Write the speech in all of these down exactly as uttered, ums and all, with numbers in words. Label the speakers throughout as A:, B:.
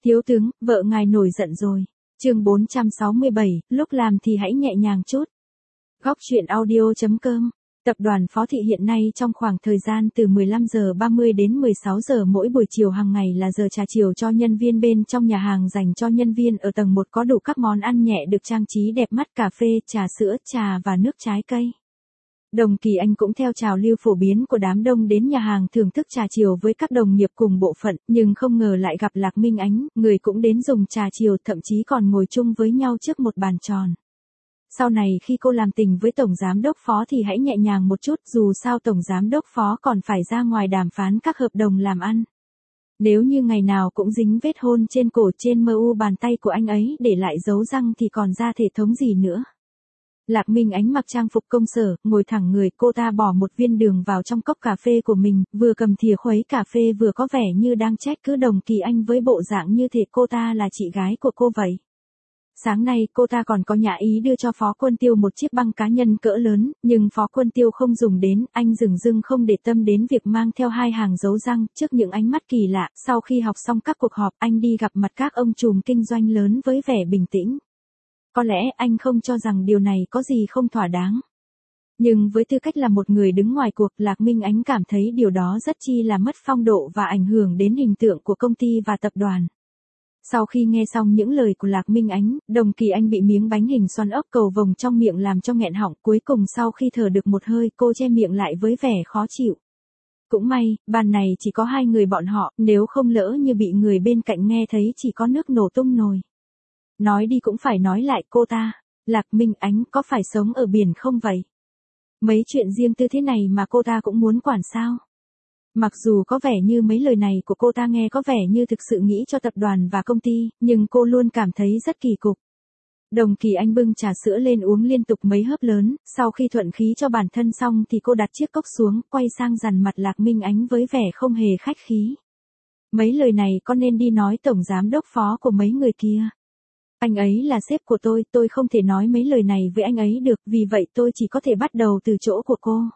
A: Thiếu tướng, vợ ngài nổi giận rồi. Chương bốn trăm sáu mươi bảy, lúc làm thì hãy nhẹ nhàng chút. Góc truyện audio chấm com. Tập đoàn Phó Thị hiện nay trong khoảng thời gian từ mười lăm giờ ba mươi đến mười sáu giờ mỗi buổi chiều hàng ngày là giờ trà chiều cho nhân viên bên trong nhà hàng, dành cho nhân viên ở tầng một có đủ các món ăn nhẹ được trang trí đẹp mắt, cà phê, trà sữa, trà và nước trái cây. Đồng Kỳ Anh cũng theo trào lưu phổ biến của đám đông đến nhà hàng thưởng thức trà chiều với các đồng nghiệp cùng bộ phận, nhưng không ngờ lại gặp Lạc Minh Ánh, người cũng đến dùng trà chiều, thậm chí còn ngồi chung với nhau trước một bàn tròn. Sau này khi cô làm tình với Tổng Giám đốc Phó thì hãy nhẹ nhàng một chút, dù sao Tổng Giám đốc Phó còn phải ra ngoài đàm phán các hợp đồng làm ăn. Nếu như ngày nào cũng dính vết hôn trên cổ, trên mờ u bàn tay của anh ấy để lại dấu răng thì còn ra thể thống gì nữa. Lạc Minh Ánh mặc trang phục công sở, ngồi thẳng người, cô ta bỏ một viên đường vào trong cốc cà phê của mình, vừa cầm thìa khuấy cà phê vừa có vẻ như đang trách cứ Đồng Kỳ Anh với bộ dạng như thể cô ta là chị gái của cô vậy. Sáng nay cô ta còn có nhã ý đưa cho Phó Quân Tiêu một chiếc băng cá nhân cỡ lớn, nhưng Phó Quân Tiêu không dùng đến, anh dửng dưng không để tâm đến việc mang theo hai hàng dấu răng. Trước những ánh mắt kỳ lạ, sau khi học xong các cuộc họp, anh đi gặp mặt các ông trùm kinh doanh lớn với vẻ bình tĩnh. Có lẽ anh không cho rằng điều này có gì không thỏa đáng. Nhưng với tư cách là một người đứng ngoài cuộc, Lạc Minh Ánh cảm thấy điều đó rất chi là mất phong độ và ảnh hưởng đến hình tượng của công ty và tập đoàn. Sau khi nghe xong những lời của Lạc Minh Ánh, Đồng Kỳ Anh bị miếng bánh hình xoắn ốc cầu vồng trong miệng làm cho nghẹn họng, cuối cùng sau khi thở được một hơi, cô che miệng lại với vẻ khó chịu. Cũng may, bàn này chỉ có hai người bọn họ, nếu không lỡ như bị người bên cạnh nghe thấy chỉ có nước nổ tung nồi. Nói đi cũng phải nói lại, cô ta, Lạc Minh Ánh có phải sống ở biển không vậy? Mấy chuyện riêng tư thế này mà cô ta cũng muốn quản sao? Mặc dù có vẻ như mấy lời này của cô ta nghe có vẻ như thực sự nghĩ cho tập đoàn và công ty, nhưng cô luôn cảm thấy rất kỳ cục. Đồng Kỳ Anh bưng trà sữa lên uống liên tục mấy hớp lớn, sau khi thuận khí cho bản thân xong thì cô đặt chiếc cốc xuống, quay sang dằn mặt Lạc Minh Ánh với vẻ không hề khách khí. Mấy lời này có nên đi nói Tổng Giám đốc Phó của mấy người kia? Anh ấy là sếp của tôi, tôi không thể nói mấy lời này với anh ấy được, vì vậy tôi chỉ có thể bắt đầu từ chỗ của cô.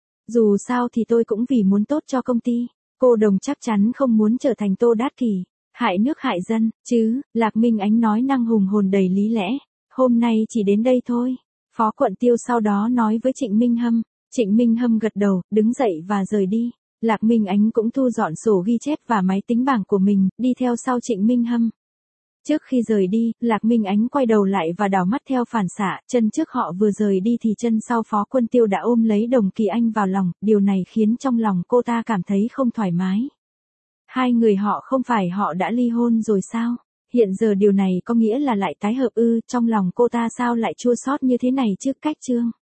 A: Dù sao thì tôi cũng vì muốn tốt cho công ty. Cô Đồng chắc chắn không muốn trở thành Tô Đát Kỷ, hại nước hại dân, chứ, Lạc Minh Ánh nói năng hùng hồn đầy lý lẽ. Hôm nay chỉ đến đây thôi. Phó Quận Tiêu sau đó nói với Trịnh Minh Hâm. Trịnh Minh Hâm gật đầu, đứng dậy và rời đi. Lạc Minh Ánh cũng thu dọn sổ ghi chép và máy tính bảng của mình, đi theo sau Trịnh Minh Hâm. Trước khi rời đi, Lạc Minh Ánh quay đầu lại và đảo mắt theo phản xạ, chân trước họ vừa rời đi thì chân sau Phó Quân Tiêu đã ôm lấy Đồng Kỳ Anh vào lòng, điều này khiến trong lòng cô ta cảm thấy không thoải mái. Hai người họ không phải họ đã ly hôn rồi sao? Hiện giờ điều này có nghĩa là lại tái hợp ư? Trong lòng cô ta sao lại chua xót như thế này chứ? Cách chương